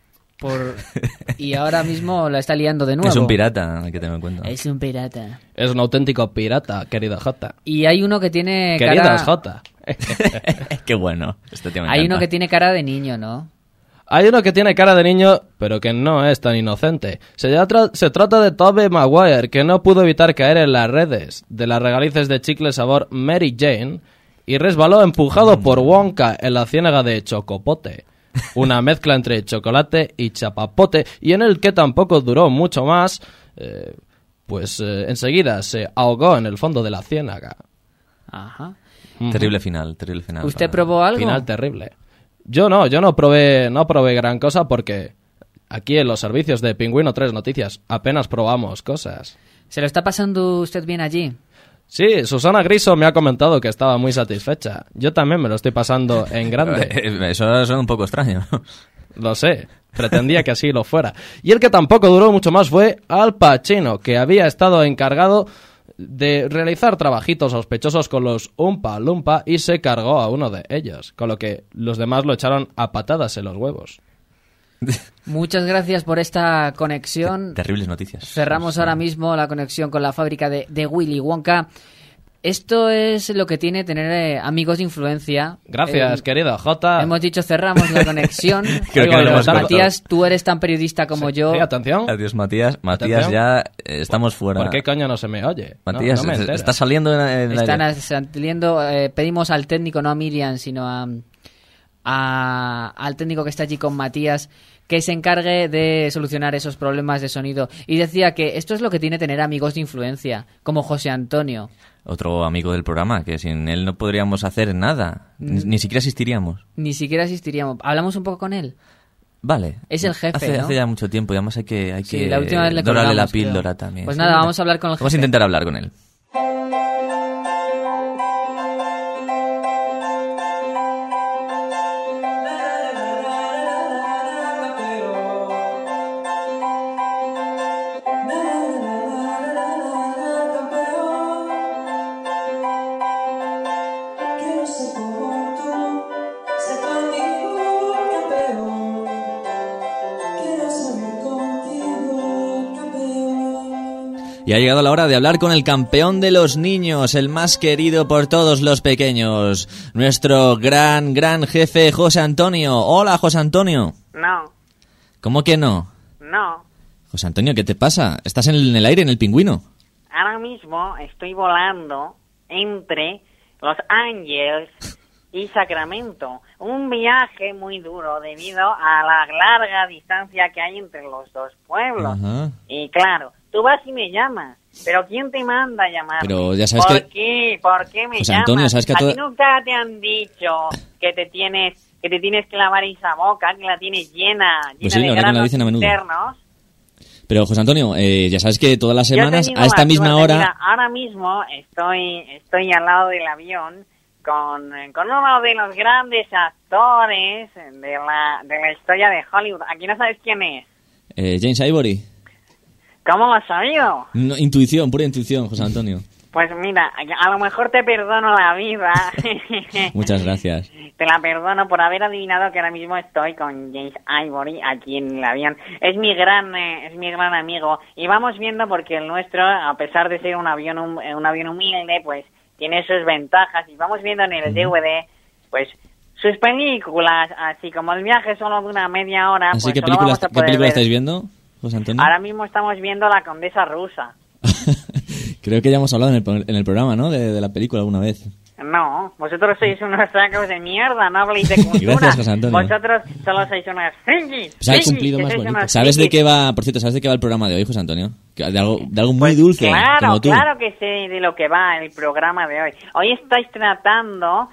Y ahora mismo la está liando de nuevo. Es un pirata, hay que tener en cuenta. Es un pirata. Es un auténtico pirata, querida Jota. Y hay uno que tiene Queridas cara... Jota. Qué bueno. Este tío me hay encanta. uno que tiene cara de niño, ¿no? Hay uno que tiene cara de niño, pero que no es tan inocente. Se trata de Tobey Maguire, que no pudo evitar caer en las redes de las regalices de chicle sabor Mary Jane y resbaló empujado por Wonka en la ciénaga de Chocopote, una mezcla entre chocolate y chapapote, y en el que tampoco duró mucho más, enseguida se ahogó en el fondo de la ciénaga. Ajá. Terrible final, terrible final. ¿Usted probó algo? Final terrible. Yo no probé gran cosa porque aquí en los servicios de Pingüino 3 Noticias apenas probamos cosas. ¿Se lo está pasando usted bien allí? Sí, Susana Griso me ha comentado que estaba muy satisfecha. Yo también me lo estoy pasando en grande. Eso suena un poco extraño. Lo sé, pretendía que así lo fuera. Y el que tampoco duró mucho más fue Al Pacino, que había estado encargado de realizar trabajitos sospechosos con los Oompa Loompa y se cargó a uno de ellos, con lo que los demás lo echaron a patadas en los huevos. Muchas gracias por esta conexión. Terribles noticias. Cerramos ahora mismo la conexión con la fábrica de Willy Wonka. Esto es lo que tiene tener amigos de influencia. Gracias, querido Jota. Hemos dicho cerramos la conexión. Creo que lo hemos Matías, tú eres tan periodista como yo. Sí, atención. Adiós, Matías. Matías, ya estamos fuera. ¿Por qué coño no se me oye? Matías, no me está saliendo en Están saliendo, pedimos al técnico, no a Miriam, sino al técnico que está allí con Matías, que se encargue de solucionar esos problemas de sonido. Y decía que esto es lo que tiene tener amigos de influencia, como José Antonio. Otro amigo del programa, que sin él no podríamos hacer nada. Ni siquiera asistiríamos. Ni siquiera asistiríamos. ¿Hablamos un poco con él? Vale. Es el jefe, ¿no? Hace ya mucho tiempo y además hay que la última vez le dorarle la colgamos, píldora creo. también. Pues nada, vamos a hablar con el jefe. Vamos a intentar hablar con él. Y ha llegado la hora de hablar con el campeón de los niños, el más querido por todos los pequeños, nuestro gran jefe José Antonio. Hola, José Antonio. No. ¿Cómo que no? No. José Antonio, ¿qué te pasa? ¿Estás en el aire, en el Pingüino? Ahora mismo estoy volando entre Los Ángeles y Sacramento. Un viaje muy duro debido a la larga distancia que hay entre los dos pueblos. Ajá. Y claro, tú vas y me llamas, pero ¿quién te manda a llamar? Pero ya sabes ¿Por qué? ¿Por qué me José llamas? Antonio, ¿sabes que a ti nunca te han dicho que te tienes que lavar esa boca, que la tienes llena Pues sí, de la verdad que me la granos dicen a menudo. internos? Pero José Antonio, ya sabes que todas las semanas Yo he a esta tenido misma suerte. hora... Mira, ahora mismo estoy al lado del avión con uno de los grandes actores de la historia de Hollywood. Aquí no sabes quién es. James Ivory. ¿Cómo lo has sabido? No, intuición, pura intuición, José Antonio. Pues mira, a lo mejor te perdono la vida. Muchas gracias. Te la perdono por haber adivinado que ahora mismo estoy con James Ivory aquí en el avión. Es mi gran amigo. Y vamos viendo porque el nuestro, a pesar de ser un avión humilde, pues tiene sus ventajas. Y vamos viendo en el DVD, pues sus películas, así como el viaje solo dura media hora. Así pues que solo vamos a ¿qué poder película ver. estáis viendo, José Antonio? Ahora mismo estamos viendo La Condesa Rusa. Creo que ya hemos hablado en el programa, ¿no? De la película alguna vez. No, vosotros sois unos sacos de mierda, no habléis de cultura. Gracias, José Antonio. Vosotros solo sois unos frikis. Pues has cumplido más bonito. ¿Sabes de qué va, por cierto, sabes de qué va el programa de hoy, José Antonio? De algo muy dulce, como tú. Claro que sé de lo que va el programa de hoy. Hoy estáis tratando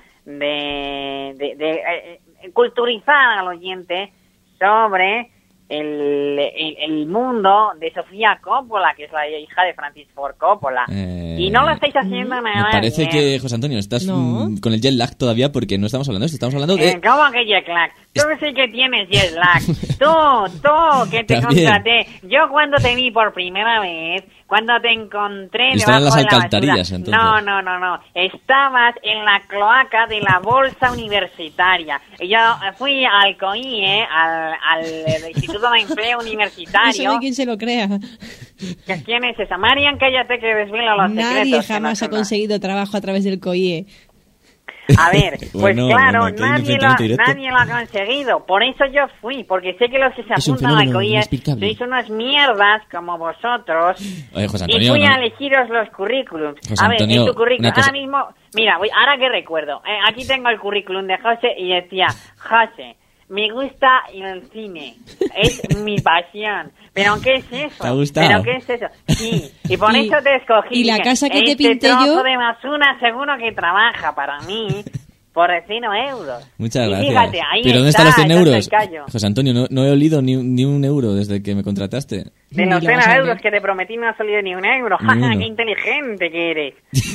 de culturizar al oyente sobre el mundo de Sofía Coppola, que es la hija de Francis Ford Coppola. Y no lo estáis haciendo nada Me parece bien. que, José Antonio, estás con el jet lag todavía porque no estamos hablando de esto, estamos hablando de... ¿Cómo que jet lag? Tú sí que tienes jet lag. Tú, que te También. contraté. Yo cuando te vi por primera vez, cuando te encontré Estaba en las debajo de la alcantarillas, basura. entonces. No. Estabas en la cloaca de la bolsa universitaria. Yo fui al COIE, al Instituto de Empleo No sé Universitario. de quién se lo crea. ¿Quién es esa? Marian, cállate que desvelo los secretos. Nadie que jamás no ha son conseguido trabajo a través del COIE. A ver, pues Bueno, claro, bueno, nadie lo ha conseguido. Por eso yo fui, porque sé que los que se Es un apuntan a fenómeno Alcoías inexplicable. sois unas mierdas como vosotros. Oye, José Y Antonio, fui a no. elegiros los currículums. José A ver, Antonio, en tu currículum, una cosa- ahora mismo, mira, ahora que recuerdo, aquí tengo el currículum de José y decía, José, me gusta el cine, es mi pasión. ¿Pero qué es eso? ¿Te ha gustado? ¿Pero qué es eso? Sí, y por eso te escogí. y la Dije, casa que te este pinté trozo yo- de basura seguro que trabaja para mí por 100 euros. Muchas Y gracias. fíjate, ahí ¿Pero dónde está, están los 100 entonces euros? callo. José Antonio, no he olido ni un euro desde que me contrataste. De los 100 euros que te prometí no ha salido ni un euro. Ni uno. ¡Qué inteligente que eres!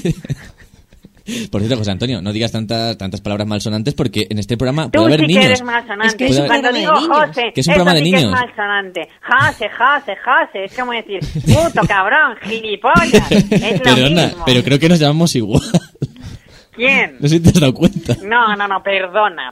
Por cierto, José Antonio, no digas tantas palabras malsonantes porque en este programa Tú puede haber sí niños. que eres malsonante. Es que es un Cuando programa digo de niños. José, Que es un programa eso de sí que niños. es malsonante. José. Es como decir, puto cabrón, gilipollas. Es lo Perdona, mismo. pero creo que nos llamamos igual. ¿Quién? No sé si te has dado cuenta. No, perdona.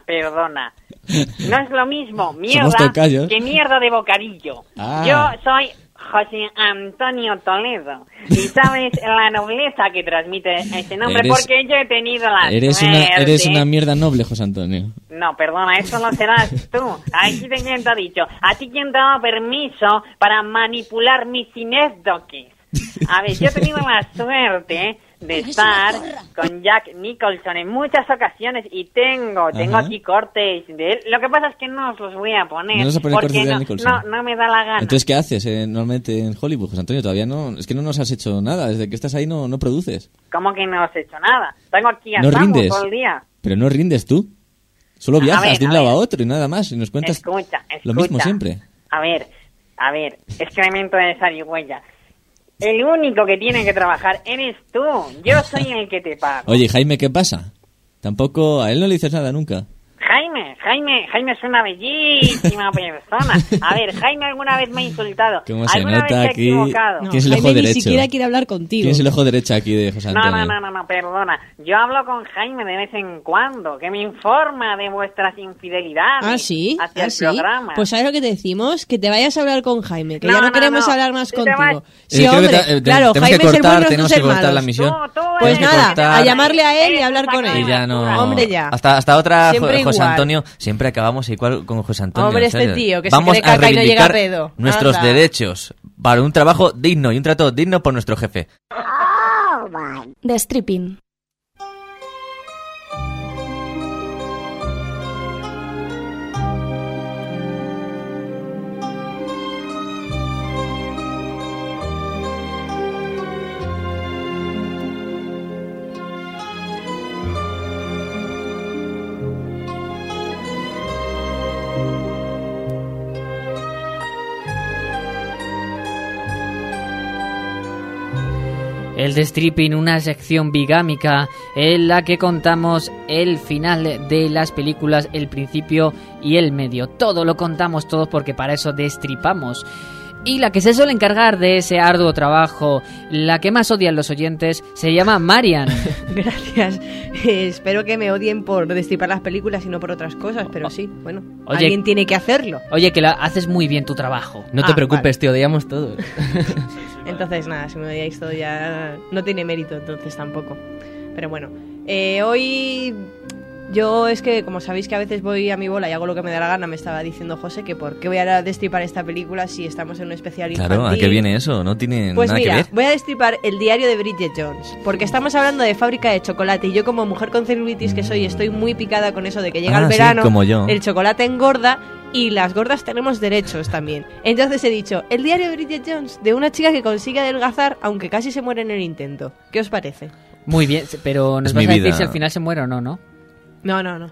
No es lo mismo mierda Somos tocayos. que mierda de bocadillo. Ah. Yo soy José Antonio Toledo. Y sabes la nobleza que transmite ese nombre, Eres- porque yo he tenido la Eres suerte. una mierda noble, José Antonio. No, perdona, eso lo serás tú. Aquí te quién te ha dicho. ¿A ti quién te ha dado permiso para manipular mis sinéstoques? A ver, yo he tenido la suerte de estar con Jack Nicholson en muchas ocasiones y tengo Ajá. aquí cortes de él. Lo que pasa es que no os los voy a poner. ¿No vas a poner porque cortes de Jack no, Nicholson? no me da la gana. Entonces, ¿qué haces normalmente en Hollywood, José Antonio? Todavía no... Es que no nos has hecho nada. Desde que estás ahí no produces. ¿Cómo que no os he hecho nada? Tengo aquí a No Samu rindes. todo el día. Pero no rindes tú. Solo viajas ver, de un a lado ver. a otro y nada más. Y nos cuentas Escucha. lo mismo siempre. A ver, excremento de zarigüeya. El único que tiene que trabajar eres tú. Yo soy el que te pago. Oye, Jaime, ¿qué pasa? Tampoco... A él no le dices nada nunca. Jaime es una bellísima persona. A ver, Jaime alguna vez me ha insultado. ¿Cómo se ¿Alguna nota vez se ha aquí? equivocado? ¿Quién es el ojo Jaime derecho? ni siquiera quiere hablar contigo. ¿Quién es el ojo derecho aquí de José Antonio? No, perdona. Yo hablo con Jaime de vez en cuando, que me informa de vuestras infidelidades Ah, sí, hacia el programa. Pues ¿sabes lo que te decimos? Que te vayas a hablar con Jaime, que No, ya no no, queremos no. hablar más Tú te contigo. vas- Sí, creo que hombre, claro, tenemos Jaime que es el cortar, bueno, tenemos tú que es el cortar malo. la misión. Pues Tenemos que nada, cortar. a llamarle a él y hablar con él. Y ya no... Hombre, ya. Hasta otra, Siempre José igual. Antonio. Siempre acabamos igual con José Antonio. Hombre, en serio. este tío, que se Vamos cree a caca y no llega a reivindicar pedo. nuestros Anda. derechos para un trabajo digno y un trato digno por nuestro jefe. The Stripping. El de Stripping, una sección bigámica en la que contamos el final de las películas, el principio y el medio. Todo lo contamos todos porque para eso destripamos. Y la que se suele encargar de ese arduo trabajo, la que más odian los oyentes, se llama Marian. Gracias. Espero que me odien por destripar las películas y no por otras cosas, pero sí, bueno, Oye, alguien tiene que hacerlo. Oye, que haces muy bien tu trabajo. No te Ah, preocupes, te odiamos todos. Entonces, nada, si me odiáis todo ya no tiene mérito, entonces tampoco. Pero bueno, hoy yo es que, como sabéis que a veces voy a mi bola y hago lo que me da la gana, me estaba diciendo José que por qué voy a destripar esta película si estamos en un especial infantil. Claro, ¿a qué viene eso? No tiene Pues nada mira, que ver. voy a destripar el diario de Bridget Jones, porque estamos hablando de fábrica de chocolate y yo como mujer con celulitis que soy estoy muy picada con eso de que llega el Sí, verano, como yo. el chocolate engorda y las gordas tenemos derechos también. Entonces he dicho, el diario de Bridget Jones, de una chica que consigue adelgazar aunque casi se muere en el intento. ¿Qué os parece? Muy bien, pero nos Es vas mi a decir vida. si al final se muere o no, ¿no? No.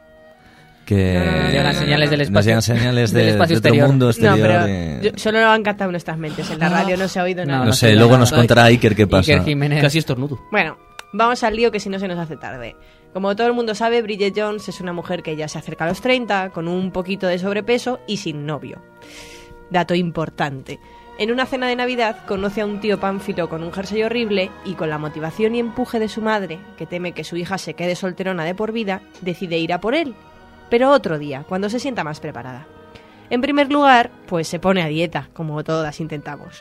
Que Llegan señales del nos espacio- llegan señales del de espacio otro exterior. mundo No, exterior. pero solo lo han captado en nuestras mentes. En la radio no se ha oído nada. No sé, luego nos contará Iker qué pasa. Iker Jiménez. Casi estornudo. Bueno, vamos al lío que si no se nos hace tarde. Como todo el mundo sabe, Bridget Jones es una mujer que ya se acerca a los 30, con un poquito de sobrepeso y sin novio. Dato importante. En una cena de Navidad conoce a un tío pánfilo con un jersey horrible y con la motivación y empuje de su madre, que teme que su hija se quede solterona de por vida, decide ir a por él. Pero otro día, cuando se sienta más preparada. En primer lugar, pues se pone a dieta, como todas intentamos.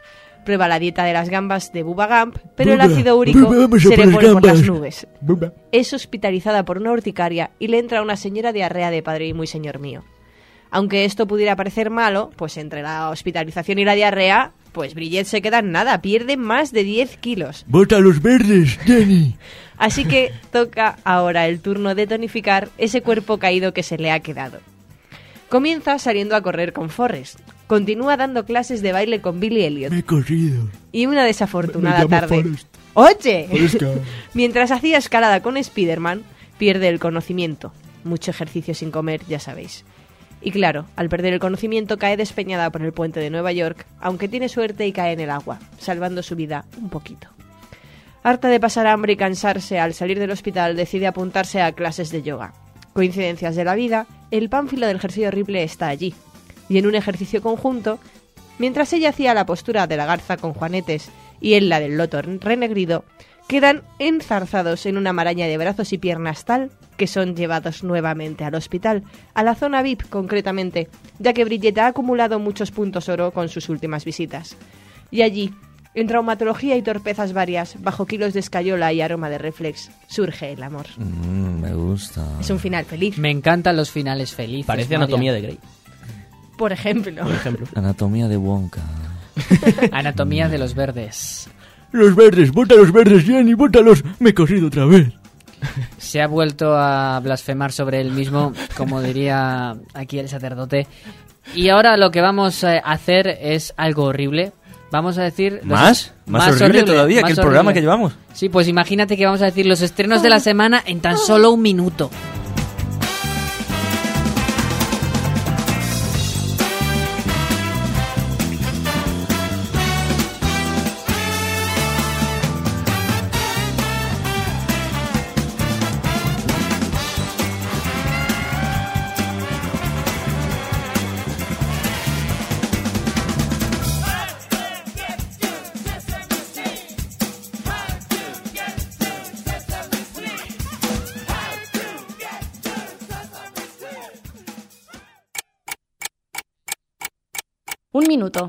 Prueba la dieta de las gambas de Bubba Gump, pero el ácido úrico se le pone por las nubes. Es hospitalizada por una urticaria y le entra una señora diarrea de padre y muy señor mío. Aunque esto pudiera parecer malo, pues entre la hospitalización y la diarrea, pues Bridget se queda en nada, pierde más de 10 kilos. ¡Vota a los verdes, Jenny! Así que toca ahora el turno de tonificar ese cuerpo caído que se le ha quedado. Comienza saliendo a correr con Forrest. Continúa dando clases de baile con Billy Elliot. Me he corrido. Y una desafortunada Me tarde... Forrest. ¡Oye! Forresca. Mientras hacía escalada con Spiderman, pierde el conocimiento. Mucho ejercicio sin comer, ya sabéis. Y claro, al perder el conocimiento cae despeñada por el puente de Nueva York, aunque tiene suerte y cae en el agua, salvando su vida un poquito. Harta de pasar hambre y cansarse, al salir del hospital decide apuntarse a clases de yoga. Coincidencias de la vida, el pánfilo del jersey horrible está allí. Y en un ejercicio conjunto, mientras ella hacía la postura de la garza con juanetes y él la del loto renegrido, quedan enzarzados en una maraña de brazos y piernas tal que son llevados nuevamente al hospital, a la zona VIP concretamente, ya que Bridget ha acumulado muchos puntos oro con sus últimas visitas. Y allí, en traumatología y torpezas varias, bajo kilos de escayola y aroma de reflex, surge el amor. Me gusta. Es un final feliz. Me encantan los finales felices. Parece María. Anatomía de Grey. Por ejemplo. Anatomía de Wonka. Anatomía de los verdes. Los verdes, vota a los verdes, Jenny, vótalos. Me he corrido otra vez. Se ha vuelto a blasfemar sobre él mismo, como diría aquí el sacerdote. Y ahora lo que vamos a hacer es algo horrible. Vamos a decir... ¿Más horrible todavía que el programa que llevamos. Sí, pues imagínate que vamos a decir los estrenos de la semana en tan solo un minuto. Un minuto.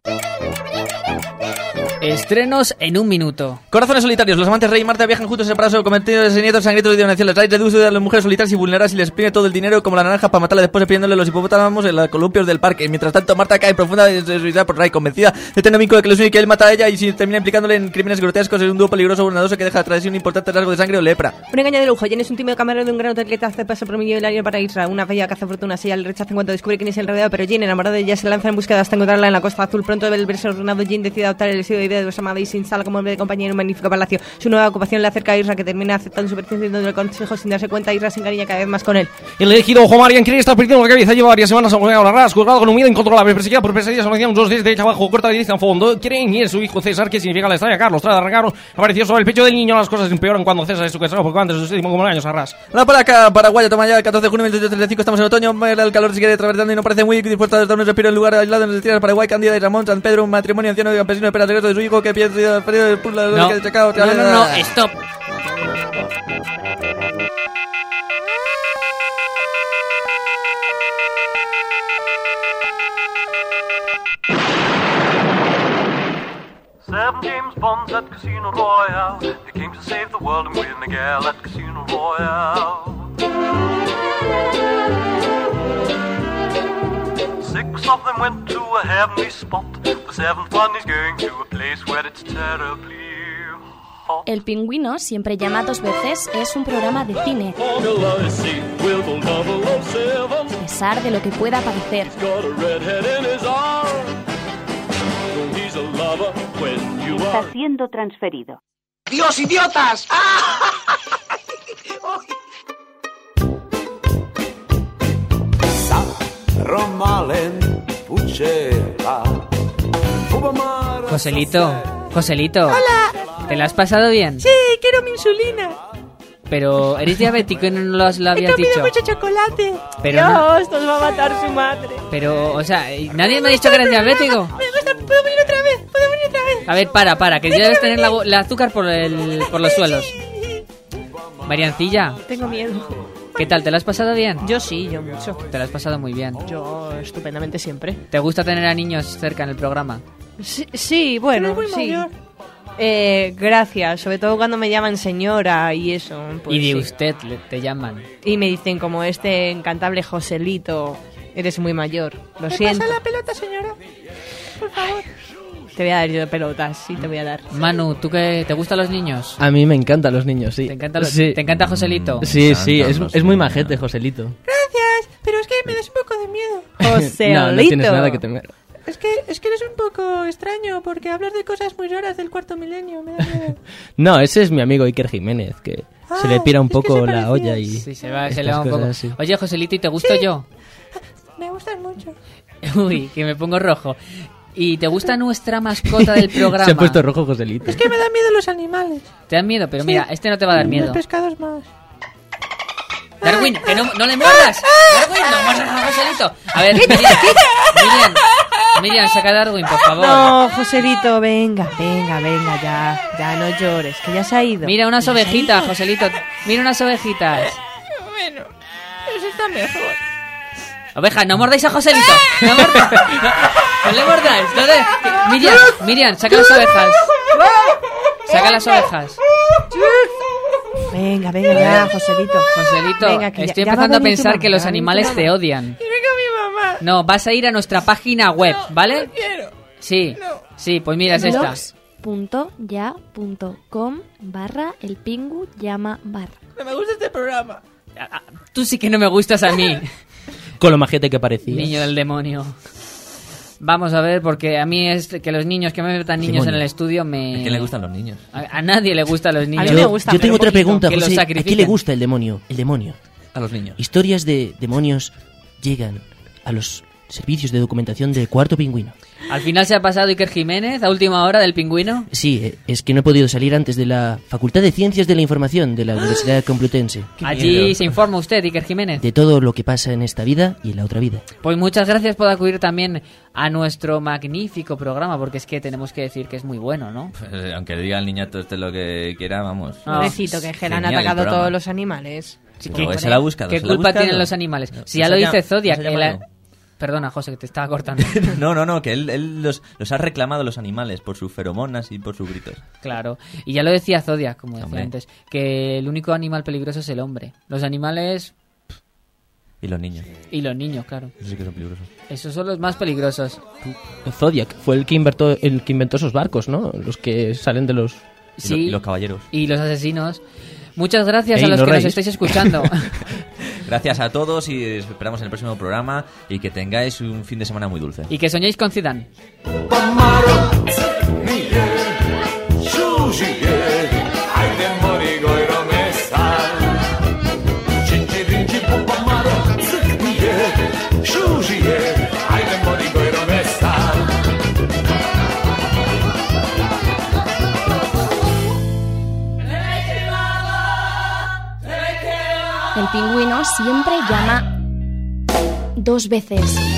Estrenos en un minuto. Corazones solitarios. Los amantes Rey y Marta viajan juntos separados convertidos en nietos sangrientos y denunciables. Ray reduce a las mujeres solitarias y vulneradas y les exprime todo el dinero como la naranja para matarla después pidiéndole los hipopótamos en los columpios del parque. Mientras tanto, Marta cae profunda de suicida por Ray, convencida de tener un vínculo que los une y que él mata a ella y si termina implicándole en crímenes grotescos en un dúo peligroso bondadoso que deja tras sí un importante rasgo de sangre o lepra. Un engaño de lujo. Jenny es un tímido camarero de un gran hotel que te hace pasar por millonario para Isra. Una bella cazafortuna. Ella le rechaza en cuanto descubre quién es el rodeado, pero Jenny, enamorada de ella, se lanza en búsqueda hasta encontrarla en la Costa Azul. Pronto el verso ordenado, Jenny decide adoptar el estilo de vida de su amada y se instala como hombre de compañía en un magnífico palacio. Su nueva ocupación le acerca a Isra, que termina aceptando su petición del consejo sin darse cuenta. Isra se encariña cada vez más con él. El elegido Ojo Marian quiere estar perdiendo la cabeza. Lleva varias semanas a la ras, juzgado con un miedo incontrolable, perseguida por pesadillas, aparecían dos desde abajo, corta la dirección a fondo. Quieren ir su hijo César, que significa la estrella Carlos. Tras de arrancarnos, apareció sobre el pecho del niño. Las cosas empeoran cuando César es secuestrado poco antes de sus 7 años a ras. La placa paraguaya toma ya el 14 de junio de 1835. Estamos en otoño. El calor sigue atravesando y no parece muy dispuesto a dar un respiro en lugar aislado en las tierras de Paraguay. Cándida y Ramón San Pedro, un matrimonio anciano y campesino espera el regreso de su hijo que pierde el periodo de pulga. No, stop. Seven James Bonds at Casino Royale. They came to save the world and win the gal at Casino Royale. 6 of them went to a heavenly spot. The 7th one is going to a place where it's terribly hot. El Pingüino siempre llama 2 veces es un programa de cine. A pesar de lo que pueda parecer. Está siendo transferido. ¡Dios, idiotas! Joselito. Hola. ¿Te la has pasado bien? Sí, quiero mi insulina. Pero eres diabético y no nos lo habías dicho. He comido mucho chocolate. Pero Dios, nos va a matar su madre. Pero, o sea, nadie me ha dicho que eres diabético. ¿Puedo venir otra vez? A ver, para, que debes tener la azúcar por los suelos. Mariancilla. Tengo miedo. ¿Qué tal? ¿Te lo has pasado bien? Yo sí, yo mucho. Te lo has pasado muy bien. Yo estupendamente siempre. ¿Te gusta tener a niños cerca en el programa? Sí, bueno, Pero es muy sí. mayor. Gracias, sobre todo cuando me llaman señora y eso. Pues y de sí. usted te llaman. Y me dicen como este encantable Joselito, eres muy mayor, lo ¿Me siento. pasa la pelota, señora? Por favor. Te voy a dar yo pelotas, sí, te voy a dar. Manu, ¿tú qué te gustan los niños? A mí me encantan los niños, sí. ¿Te encanta, Sí. ¿te encanta Joselito? Sí, sí, encantan los es muy niños. majete, Joselito. Gracias, pero es que me das un poco de miedo. Joselito. No, no tienes nada que temer. Es que eres un poco extraño porque hablas de cosas muy raras del cuarto milenio. Me da miedo. No, ese es mi amigo Iker Jiménez, que se le pira un es que poco se la parecía. olla y... Sí, se le estas va un poco. cosas así. Oye, Joselito, ¿y te gusto yo? Me gustas mucho. Uy, que me pongo rojo. ¿Y te gusta nuestra mascota del programa? Se ha puesto rojo Joselito. Es que me dan miedo los animales. ¿Te dan miedo? Pero Sí. mira, este no te va a dar miedo. Los pescados más. Darwin, que no le muerdas. Darwin, no muerdas a Joselito. A ver, Miriam, saca a Darwin, por favor. No, Joselito, venga, ya no llores, que ya se ha ido. Mira unas ovejitas, Joselito. Mira unas ovejitas. Bueno, eso está mejor. Ovejas, no mordáis a Joselito. No le mordáis. Miriam, saca las ovejas. Saca las ovejas. Venga, ya, Joselito. Joselito, Venga, que estoy ya va empezando a venir tu pensar mamá, que los va a venir tu animales mamá. te odian. Y venga mi mamá. No, vas a ir a nuestra página web, ¿vale? No quiero. Sí, sí, pues mira, es esta. blogs.ya.com/el pingu llama bar. No me gusta este programa. Tú sí que no me gustas a mí, Con lo majete que parecía. niño del demonio. Vamos a ver, porque a mí es que los niños, que me metan niños Demonio. en el estudio, ¿A quién le gustan los niños? A nadie le gustan los niños. A mí me gusta, Yo tengo pero otra poquito. pregunta, Que los José. ¿A sacrifiquen. quién le gusta el demonio? El demonio. A los niños. Historias de demonios llegan a los servicios de documentación del Cuarto Pingüino. Al final se ha pasado Iker Jiménez a última hora del Pingüino. Sí, es que no he podido salir antes de la Facultad de Ciencias de la Información de la Universidad Complutense. Allí se informa usted, Iker Jiménez. De todo lo que pasa en esta vida y en la otra vida. Pues muchas gracias por acudir también a nuestro magnífico programa, porque es que tenemos que decir que es muy bueno, ¿no? Pues, aunque diga el niñato este lo que quiera, vamos. Pobrecito, que le han Genial el atacado programa. todos los animales. Sí, Pero ¿qué- se la ha buscado. ¿Qué se la ha culpa buscado. tienen los animales? No, Si ya no lo se dice llama- Zodiac. no se llama algo. Perdona, José, que te estaba cortando. No, que él los ha reclamado los animales por sus feromonas y por sus gritos. Claro. Y ya lo decía Zodiac, como decía Hombre. antes, que el único animal peligroso es el hombre. Los animales Y los niños. y los niños, claro. Esos sí que son peligrosos. Esos son los más peligrosos. Zodiac fue el que inventó esos barcos, ¿no? Los que salen de los... Y lo- y los caballeros. Y los asesinos. Muchas gracias Ey, a los no que nos rayes. estáis escuchando. Gracias a todos y esperamos en el próximo programa y que tengáis un fin de semana muy dulce. Y que soñéis con Zidane. El pingüino siempre llama 2 veces.